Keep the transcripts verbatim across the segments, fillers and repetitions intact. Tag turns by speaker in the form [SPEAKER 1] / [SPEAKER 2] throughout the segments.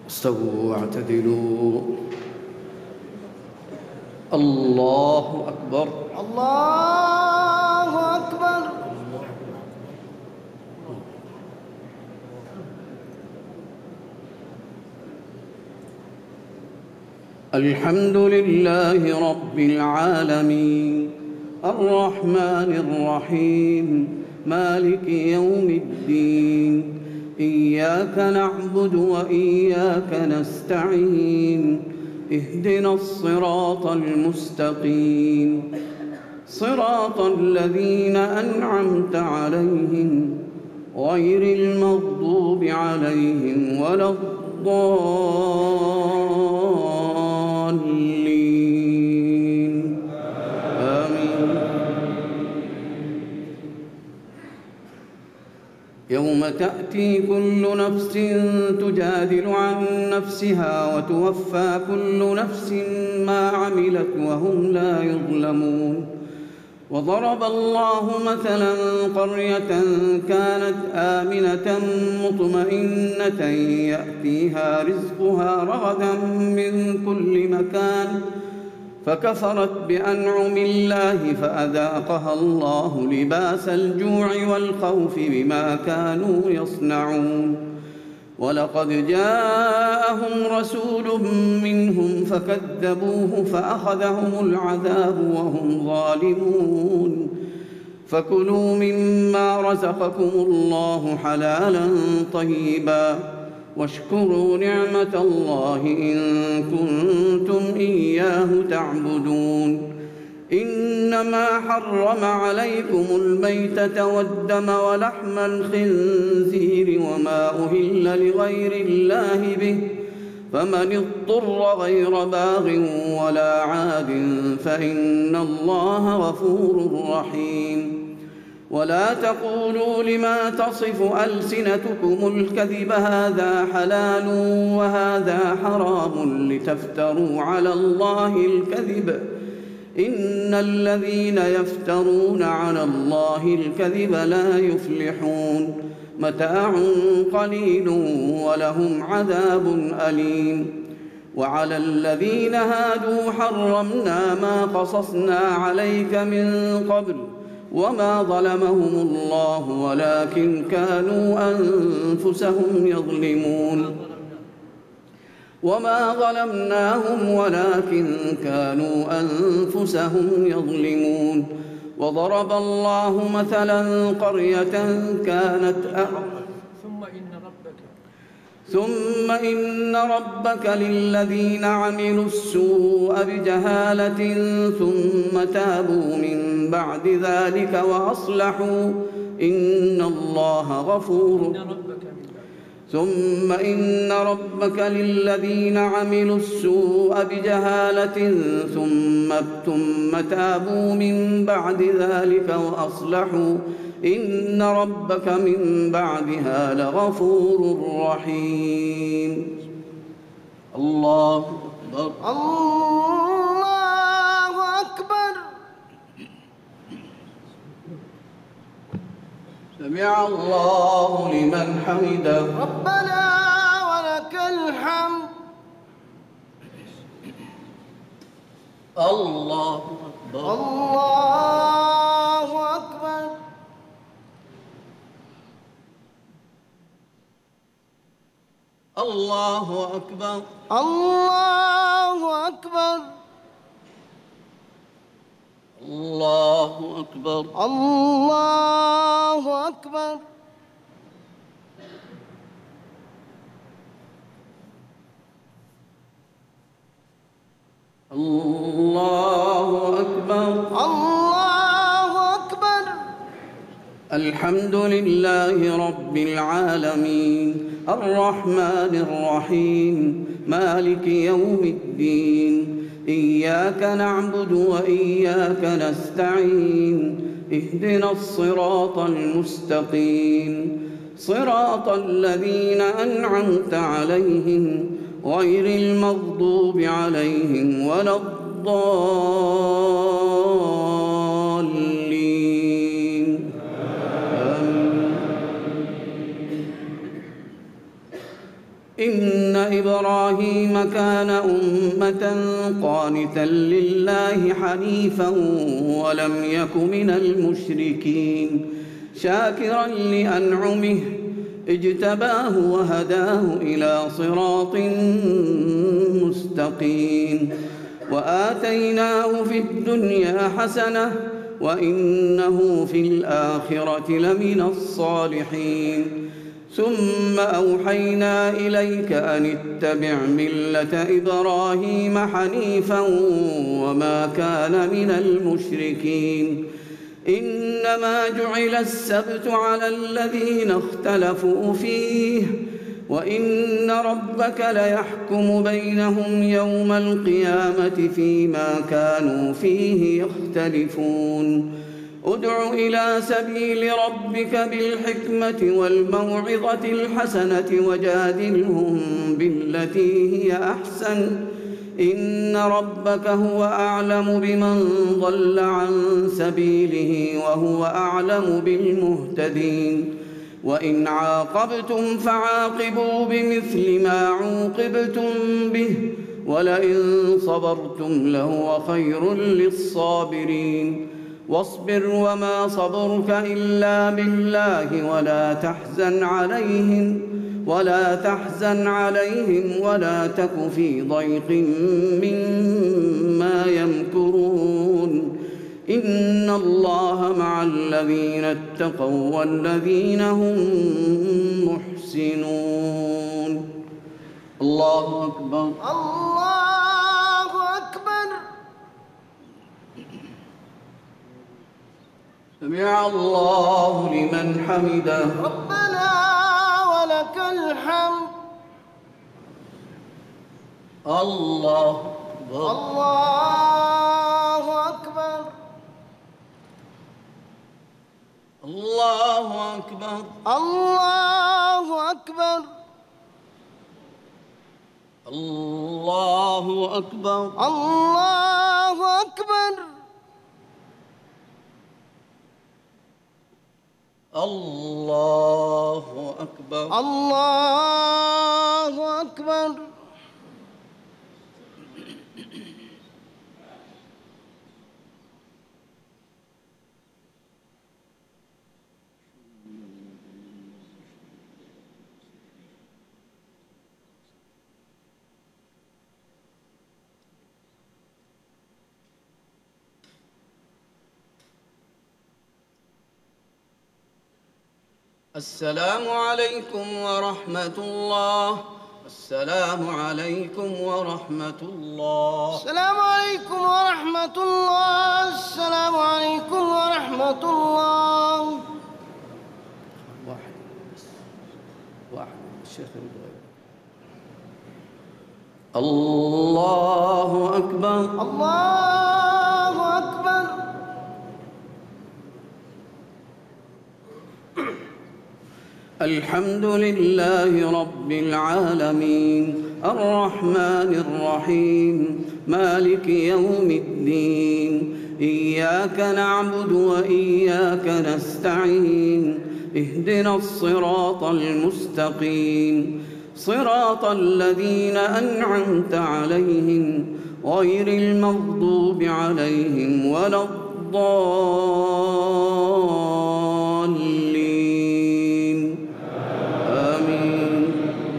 [SPEAKER 1] استووا واعتدلوا. الله أكبر.
[SPEAKER 2] الله أكبر.
[SPEAKER 1] الحمد لله رب العالمين الرحمن الرحيم مالك يوم الدين. إياك نعبد وإياك نستعين. اهدنا الصراط المستقيم صراط الذين أنعمت عليهم غير المغضوب عليهم ولا الضالين. آمين. يوم تأتي كل نفس تجادل عن نفسها وتوفى كل نفس ما عملت وهم لا يظلمون. وضرب الله مثلا قرية كانت آمنة مطمئنة يأتيها رزقها رغدا من كل مكان فكفرت بأنعم الله فأذاقها الله لباس الجوع والخوف بما كانوا يصنعون. ولقد جاءهم رسول منهم فكذبوه فأخذهم العذاب وهم ظالمون. فكلوا مما رزقكم الله حلالا طيبا واشكروا نعمة الله إن كنتم إياه تعبدون. إنما حرم عليكم الميتة والدم ولحم الخنزير وما أهل لغير الله به فمن اضطر غير باغ ولا عاد فإن الله غفور رحيم. ولا تقولوا لما تصف ألسنتكم الكذب هذا حلال وهذا حرام لتفتروا على الله الكذب إن الذين يفترون على الله الكذب لا يفلحون. متاع قليل ولهم عذاب أليم. وعلى الذين هادوا حرمنا ما قصصنا عليك من قبل وما ظلمهم الله ولكن كانوا أنفسهم يظلمون. وما ظلمناهم ولكن كانوا أنفسهم يظلمون. وضرب الله مثلا قرية كانت
[SPEAKER 2] ثم إن ربك
[SPEAKER 1] ثم إن ربك للذين عملوا السوء بجهالة ثم تابوا من بعد ذلك وأصلحوا إن الله غفور. ثم إن ربك للذين عملوا السوء بجهالة ثم ثم تابوا من بعد ذلك وأصلحوا إن ربك من بعدها لغفور رحيم. الله أكبر.
[SPEAKER 2] الله أكبر.
[SPEAKER 1] سمع الله لمن حمده.
[SPEAKER 2] ربنا ولك الحمد.
[SPEAKER 1] الله أكبر.
[SPEAKER 2] الله أكبر.
[SPEAKER 1] الله أكبر.
[SPEAKER 2] الله أكبر.
[SPEAKER 1] الله أكبر.
[SPEAKER 2] الله أكبر.
[SPEAKER 1] الله أكبر.
[SPEAKER 2] الله أكبر.
[SPEAKER 1] الحمد لله رب العالمين الرحمن الرحيم مالك يوم الدين. إياك نعبد وإياك نستعين. اهدنا الصراط المستقيم صراط الذين أنعمت عليهم غير المغضوب عليهم ولا الضالين. آمين. إن إبراهيم كان أمة قانتا لله حنيفا ولم يك من المشركين شاكرا لأنعمه اجتباه وهداه إلى صراط مستقيم وآتيناه في الدنيا حسنة وإنه في الآخرة لمن الصالحين ثم أوحينا إليك أن اتبع ملة إبراهيم حنيفا وما كان من المشركين إنما جعل السبت على الذين اختلفوا فيه وإن ربك ليحكم بينهم يوم القيامة فيما كانوا فيه يختلفون ادع إلى سبيل ربك بالحكمة والموعظة الحسنة وجادلهم بالتي هي أحسن إن ربك هو أعلم بمن ضل عن سبيله وهو أعلم بالمهتدين وإن عاقبتم فعاقبوا بمثل ما عوقبتم به ولئن صبرتم لهو خير للصابرين واصبر وما صبرك إلا بالله ولا تحزن عليهم ولا تحزن عليهم ولا تك في ضيق مما يمكرون إن الله مع الذين اتقوا والذين هم محسنون. الله أكبر.
[SPEAKER 2] الله أكبر.
[SPEAKER 1] سمع الله لمن حمده.
[SPEAKER 2] ربنا ولك الحمد.
[SPEAKER 1] الله أكبر.
[SPEAKER 2] الله أكبر.
[SPEAKER 1] الله أكبر.
[SPEAKER 2] الله أكبر.
[SPEAKER 1] الله أكبر.
[SPEAKER 2] الله أكبر.
[SPEAKER 1] الله أكبر.
[SPEAKER 2] الله أكبر.
[SPEAKER 1] السلام عليكم ورحمة الله. السلام عليكم ورحمة الله.
[SPEAKER 2] السلام عليكم ورحمة الله. السلام عليكم ورحمة الله.
[SPEAKER 1] واحد واحد الشيخ الله أكبر.
[SPEAKER 2] الله أكبر.
[SPEAKER 1] الحمد لله رب العالمين الرحمن الرحيم مالك يوم الدين إياك نعبد وإياك نستعين اهدنا الصراط المستقيم صراط الذين أنعمت عليهم غير المغضوب عليهم ولا الضالين آمين.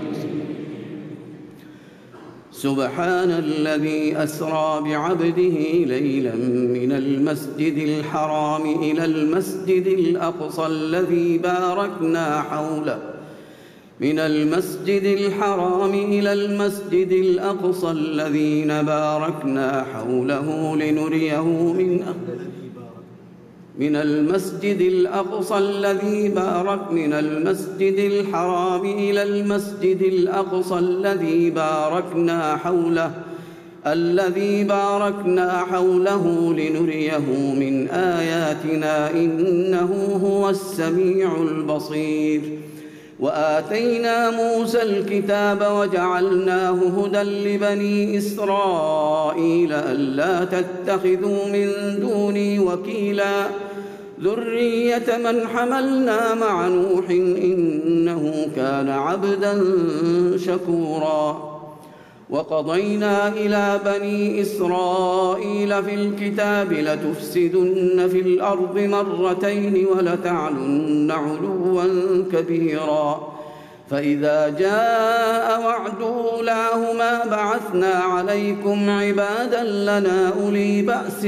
[SPEAKER 1] سبحان الذي أسرى بعبده ليلا من المسجد الحرام إلى المسجد الأقصى الذي باركنا حوله من المسجد الحرام إلى المسجد الأقصى الذين باركنا حوله لنريه من من المسجد الأقصى الذي بارك من المسجد الحرام إلى المسجد الأقصى الذي باركنا حوله الذي باركنا حوله لنريه من آياتنا إنه هو السميع البصير. وآتينا موسى الكتاب وجعلناه هدى لبني إسرائيل ألا تتخذوا من دوني وكيلا ذرية من حملنا مع نوح إنه كان عبدا شكورا. وقضينا إلى بني إسرائيل في الكتاب لتفسدن في الأرض مرتين ولتعلن علوا كبيرا فإذا جاء وعد أولاهما بعثنا عليكم عبادا لنا أولي بأس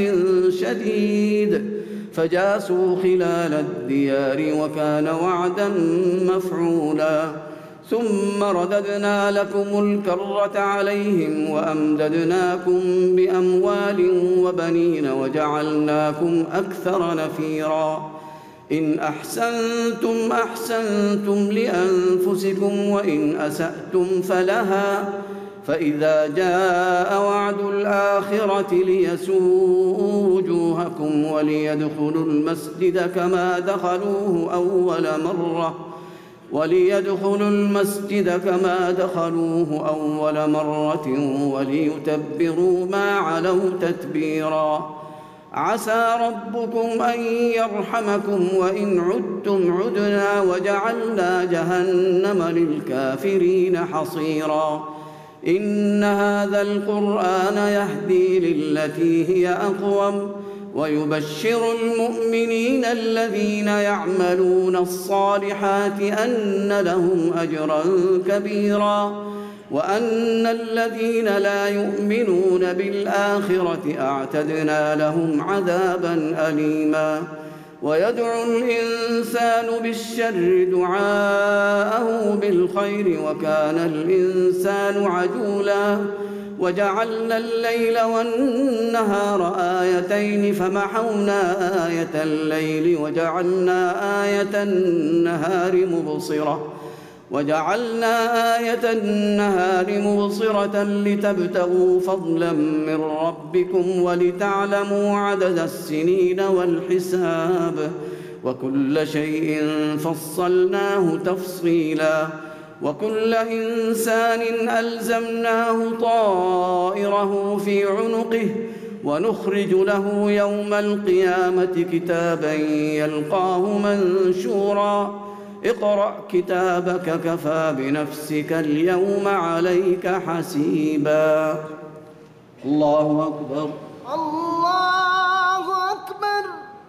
[SPEAKER 1] شديد فجاسوا خلال الديار وكان وعدا مفعولا ثم رددنا لكم الكرة عليهم وأمددناكم بأموال وبنين وجعلناكم أكثر نفيرا إن أحسنتم أحسنتم لأنفسكم وإن أسأتم فلها فإذا جاء وعد الآخرة ليسوءوا وجوهكم وليدخلوا المسجد كما دخلوه أول مرة وليدخلوا المسجد كما دخلوه أول مرة وليتبروا ما علوا تتبيرا عسى ربكم أن يرحمكم وإن عدتم عدنا وجعلنا جهنم للكافرين حصيرا إن هذا القرآن يهدي للتي هي أقوم ويبشر المؤمنين الذين يعملون الصالحات أن لهم أجرا كبيرا وأن الذين لا يؤمنون بالآخرة أعتدنا لهم عذابا أليما ويدعو الإنسان بالشر دعاءه بالخير وكان الإنسان عجولا وجعلنا الليل والنهار آيتين فمحونا آية الليل وجعلنا آية النهار مبصرة وجعلنا آية النهار مبصرة لتبتغوا فضلا من ربكم ولتعلموا عدد السنين والحساب وكل شيء فصلناه تفصيلا وكل إنسان ألزمناه طائره في عنقه ونخرج له يوم القيامة كتابا يلقاه منشورا اقرأ كتابك كفى بنفسك اليوم عليك حسيبا. الله أكبر.
[SPEAKER 2] الله أكبر.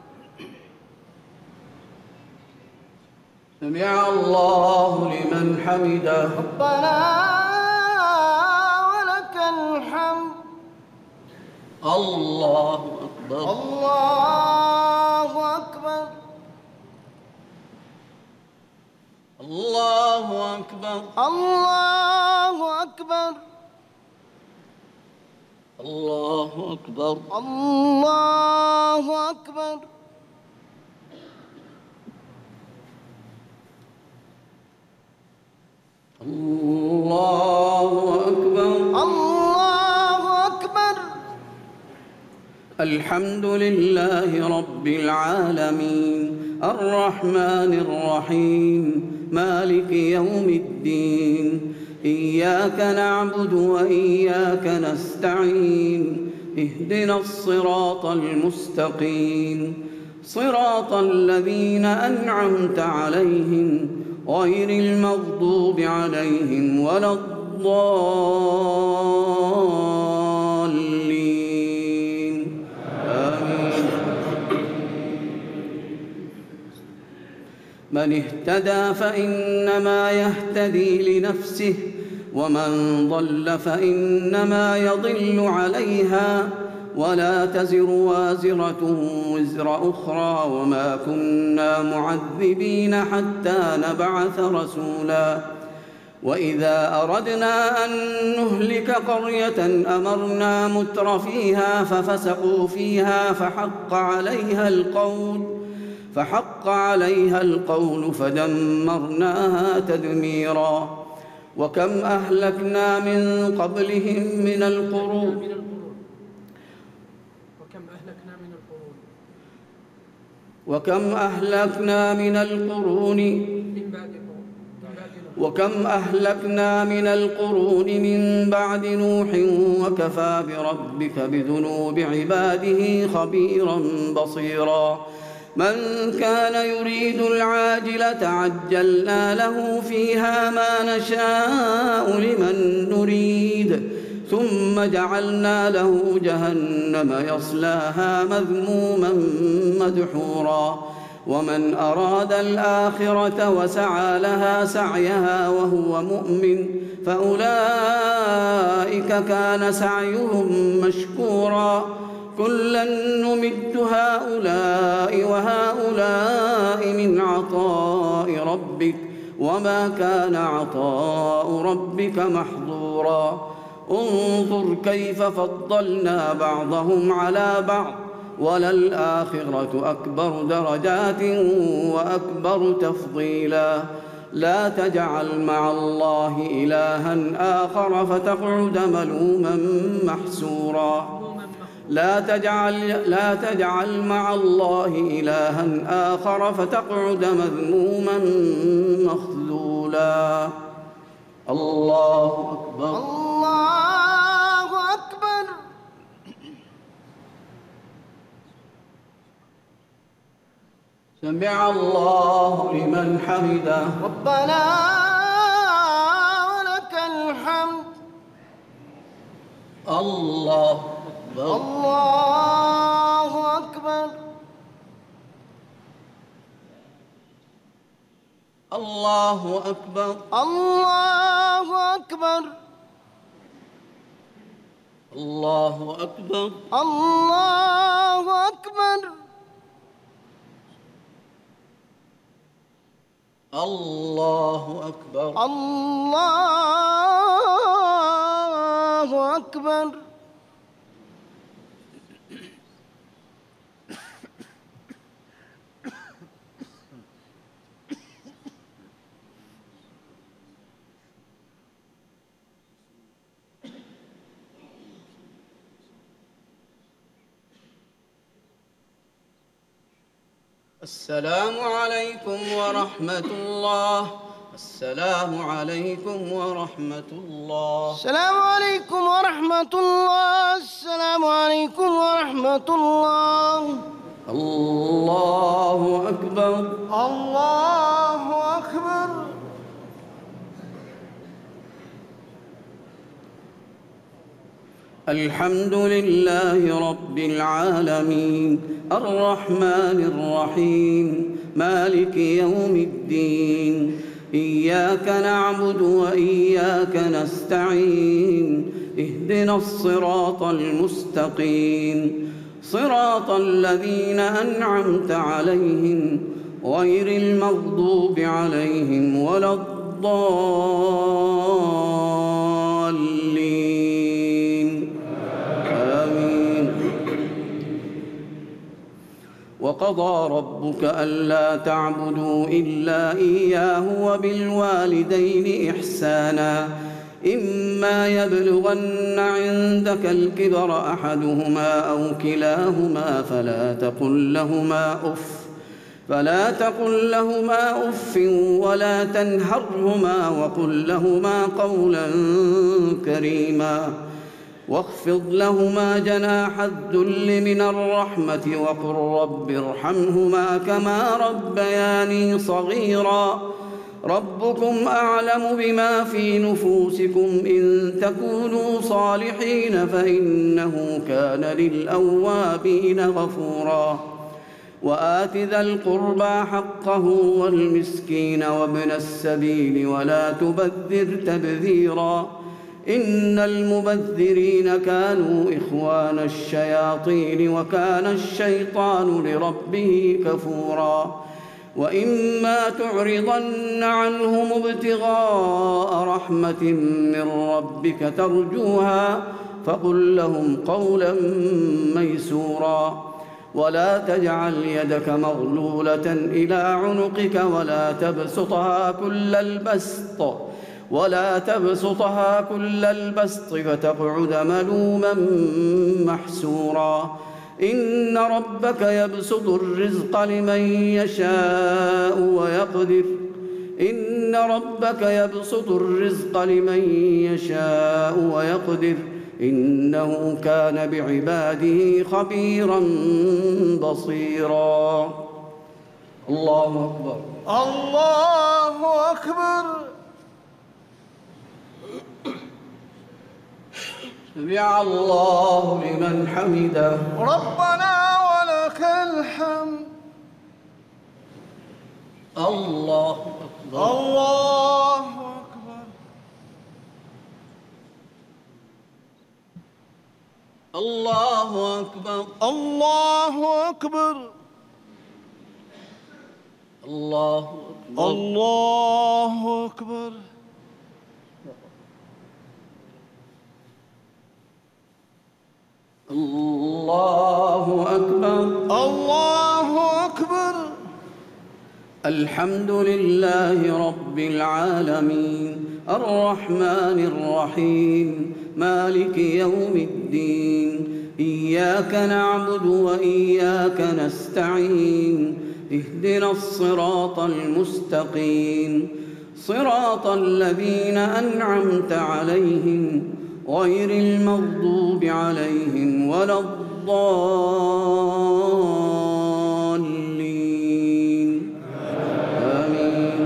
[SPEAKER 1] سمع الله لمن حمده.
[SPEAKER 2] ربنا ولك الحمد.
[SPEAKER 1] الله أكبر.
[SPEAKER 2] الله أكبر.
[SPEAKER 1] الله أكبر.
[SPEAKER 2] الله أكبر.
[SPEAKER 1] الله أكبر.
[SPEAKER 2] الله أكبر.
[SPEAKER 1] الله أكبر.
[SPEAKER 2] الله أكبر.
[SPEAKER 1] الحمد لله رب العالمين الرحمن الرحيم مالك يوم الدين إياك نعبد وإياك نستعين اهدنا الصراط المستقيم صراط الذين أنعمت عليهم غير المغضوب عليهم ولا الضالين آمين. من اهتدى فإنما يهتدي لنفسه ومن ضل فإنما يضل عليها ولا تزر وازرة وزر أخرى وما كنا معذبين حتى نبعث رسولا وإذا أردنا أن نهلك قرية أمرنا متر فيها ففسقوا فيها فحق عليها القول فحق عليها القول فدمرناها تدميرا وكم أهلكنا من قبلهم من القرون وكم أهلكنا من القرون وكم أهلكنا من القرون من بعد نوح وكفى بربك بذنوب عباده خبيرا بصيرا من كان يريد العاجلة عجلنا له فيها ما نشاء لمن نريد ثم جعلنا له جهنم يصلاها مذموما مدحورا ومن أراد الآخرة وسعى لها سعيها وهو مؤمن فأولئك كان سعيهم مشكورا كلا نمد هؤلاء وهؤلاء من عطاء ربك وما كان عطاء ربك محظورا انظر كيف فضلنا بعضهم على بعض وللآخرة أكبر درجات وأكبر تفضيلا لا تجعل مع الله إلها آخر فتقعد ملوما محسورا لا تجعل, لا تجعل مع الله إلها آخر فتقعد مذموما مخذولا الله أكبر
[SPEAKER 2] الله أكبر.
[SPEAKER 1] سمع الله لمن حمده
[SPEAKER 2] ربنا ولك الحمد.
[SPEAKER 1] الله أكبر
[SPEAKER 2] الله أكبر.
[SPEAKER 1] الله أكبر
[SPEAKER 2] الله أكبر.
[SPEAKER 1] الله أكبر
[SPEAKER 2] الله أكبر.
[SPEAKER 1] الله أكبر
[SPEAKER 2] الله أكبر.
[SPEAKER 1] السلام عليكم ورحمة الله. السلام عليكم ورحمة الله.
[SPEAKER 2] السلام عليكم ورحمة الله. السلام عليكم ورحمة الله.
[SPEAKER 1] الله أكبر
[SPEAKER 2] الله أكبر.
[SPEAKER 1] الحمد لله رب العالمين الرحمن الرحيم مالك يوم الدين إياك نعبد وإياك نستعين اهدنا الصراط المستقيم صراط الذين أنعمت عليهم غير المغضوب عليهم ولا الضالين آمين. وقضى ربك ألا تعبدوا إلا إياه وبالوالدين إحسانا إما يبلغن عندك الكبر أحدهما أو كلاهما فلا تقل لهما أف فلا تقل لهما أف ولا تنهرهما وقل لهما قولا كريما واخفض لهما جناح الذل من الرحمة وقل رب ارحمهما كما ربياني صغيرا ربكم أعلم بما في نفوسكم إن تكونوا صالحين فإنه كان للأوابين غفورا وآت ذا القربى حقه والمسكين وابن السبيل ولا تبذر تبذيرا إن المبذرين كانوا إخوان الشياطين وكان الشيطان لربه كفورا وإما تعرضن عنهم ابتغاء رحمة من ربك ترجوها فقل لهم قولا ميسورا ولا تجعل يدك مغلولة إلى عنقك ولا تبسطها كل البسط ولا تبسطها كل البسط فتقعد ملوما محسورا إن ربك يبسط الرزق لمن يشاء ويقدر إن ربك يبسط الرزق لمن يشاء ويقدر إنه كان بعباده خبيرا بصيرا الله أكبر.
[SPEAKER 2] الله أكبر.
[SPEAKER 1] سمع الله لمن حمده.
[SPEAKER 2] ربنا ولك الحمد.
[SPEAKER 1] الله أكبر.
[SPEAKER 2] الله أكبر.
[SPEAKER 1] الله أكبر.
[SPEAKER 2] الله أكبر.
[SPEAKER 1] الله أكبر.
[SPEAKER 2] الله أكبر.
[SPEAKER 1] الله أكبر.
[SPEAKER 2] الله أكبر.
[SPEAKER 1] الحمد لله رب العالمين الرحمن الرحيم مالك يوم الدين إياك نعبد وإياك نستعين اهدنا الصراط المستقيم صراط الذين أنعمت عليهم غير المغضوب عليهم ولا الضالين آمين.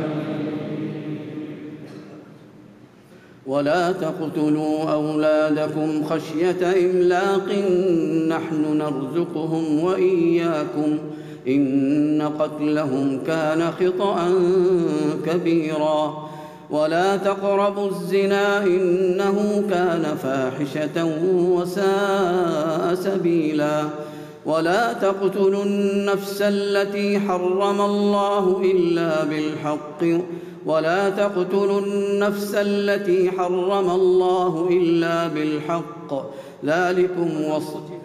[SPEAKER 1] ولا تقتلوا أولادكم خشية إملاق نحن نرزقهم وإياكم إن قتلهم كان خطأ كبيرا ولا تقربوا الزنا إنه كان فاحشة وساء سبيلا ولا تقتلوا النفس التي حرم الله إلا بالحق ولا تقتلوا النفس التي حرم الله إلا بالحق ذلكم وصف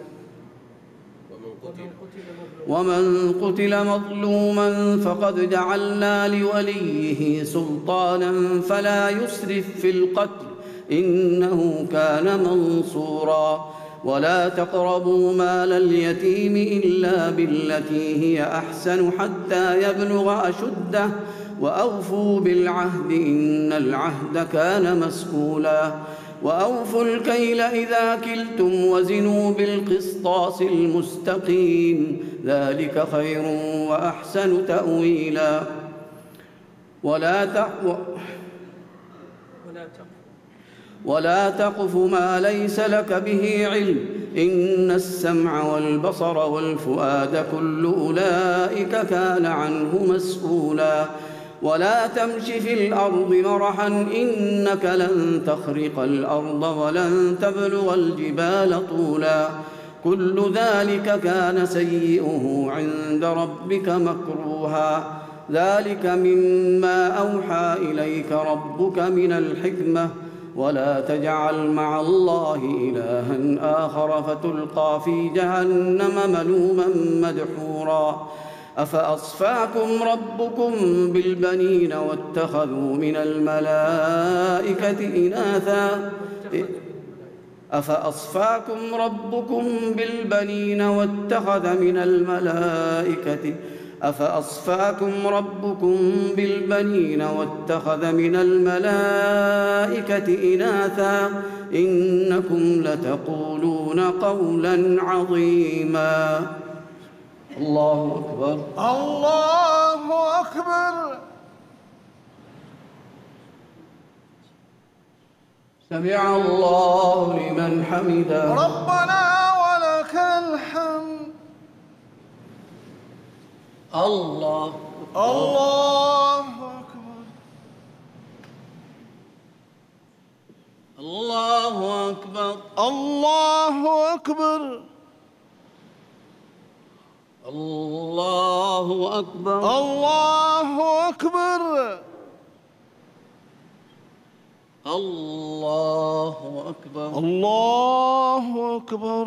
[SPEAKER 1] ومن قتل مظلوما فقد جعلنا لوليه سلطانا فلا يسرف في القتل إنه كان منصورا ولا تقربوا مال اليتيم إلا بالتي هي أحسن حتى يبلغ أشده وأوفوا بالعهد إن العهد كان مسؤولا وأوفوا الكيل إذا كلتم وزنوا بالقسطاس المستقيم ذلك خير وأحسن تأويلا ولا تقف ولا تقف ما ليس لك به علم إن السمع والبصر والفؤاد كل أولئك كان عنه مسؤولا ولا تمش في الأرض مرحا إنك لن تخرق الأرض ولن تبلغ الجبال طولا كل ذلك كان سيئه عند ربك مكروها ذلك مما أوحى إليك ربك من الحكمة ولا تجعل مع الله إلها آخر فتلقى في جهنم ملوما مدحورا أفأصفاكم ربكم بالبنين واتخذوا من الملائكة إناثا أفأصفاكم ربكم بالبنين واتخذ من الملائكة أفأصفاكم ربكم بالبنين واتخذ من الملائكة إناثا إنكم لتقولون قولا عظيما الله أكبر.
[SPEAKER 2] الله أكبر.
[SPEAKER 1] سمع الله لمن حمده.
[SPEAKER 2] ربنا ولك الحمد.
[SPEAKER 1] الله
[SPEAKER 2] الله أكبر.
[SPEAKER 1] الله أكبر.
[SPEAKER 2] الله أكبر.
[SPEAKER 1] الله أكبر.
[SPEAKER 2] الله أكبر.
[SPEAKER 1] الله أكبر.
[SPEAKER 2] الله أكبر.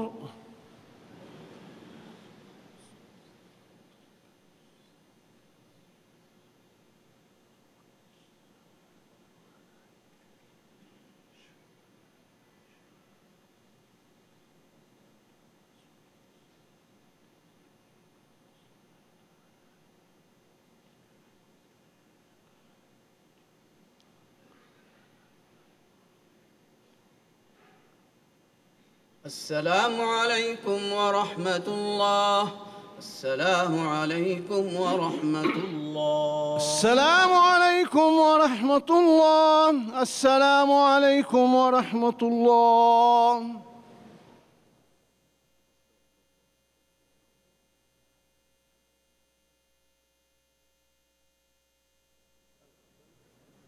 [SPEAKER 1] السلام عليكم ورحمة الله السلام عليكم ورحمة الله.
[SPEAKER 2] السلام عليكم ورحمة الله. السلام عليكم ورحمة الله.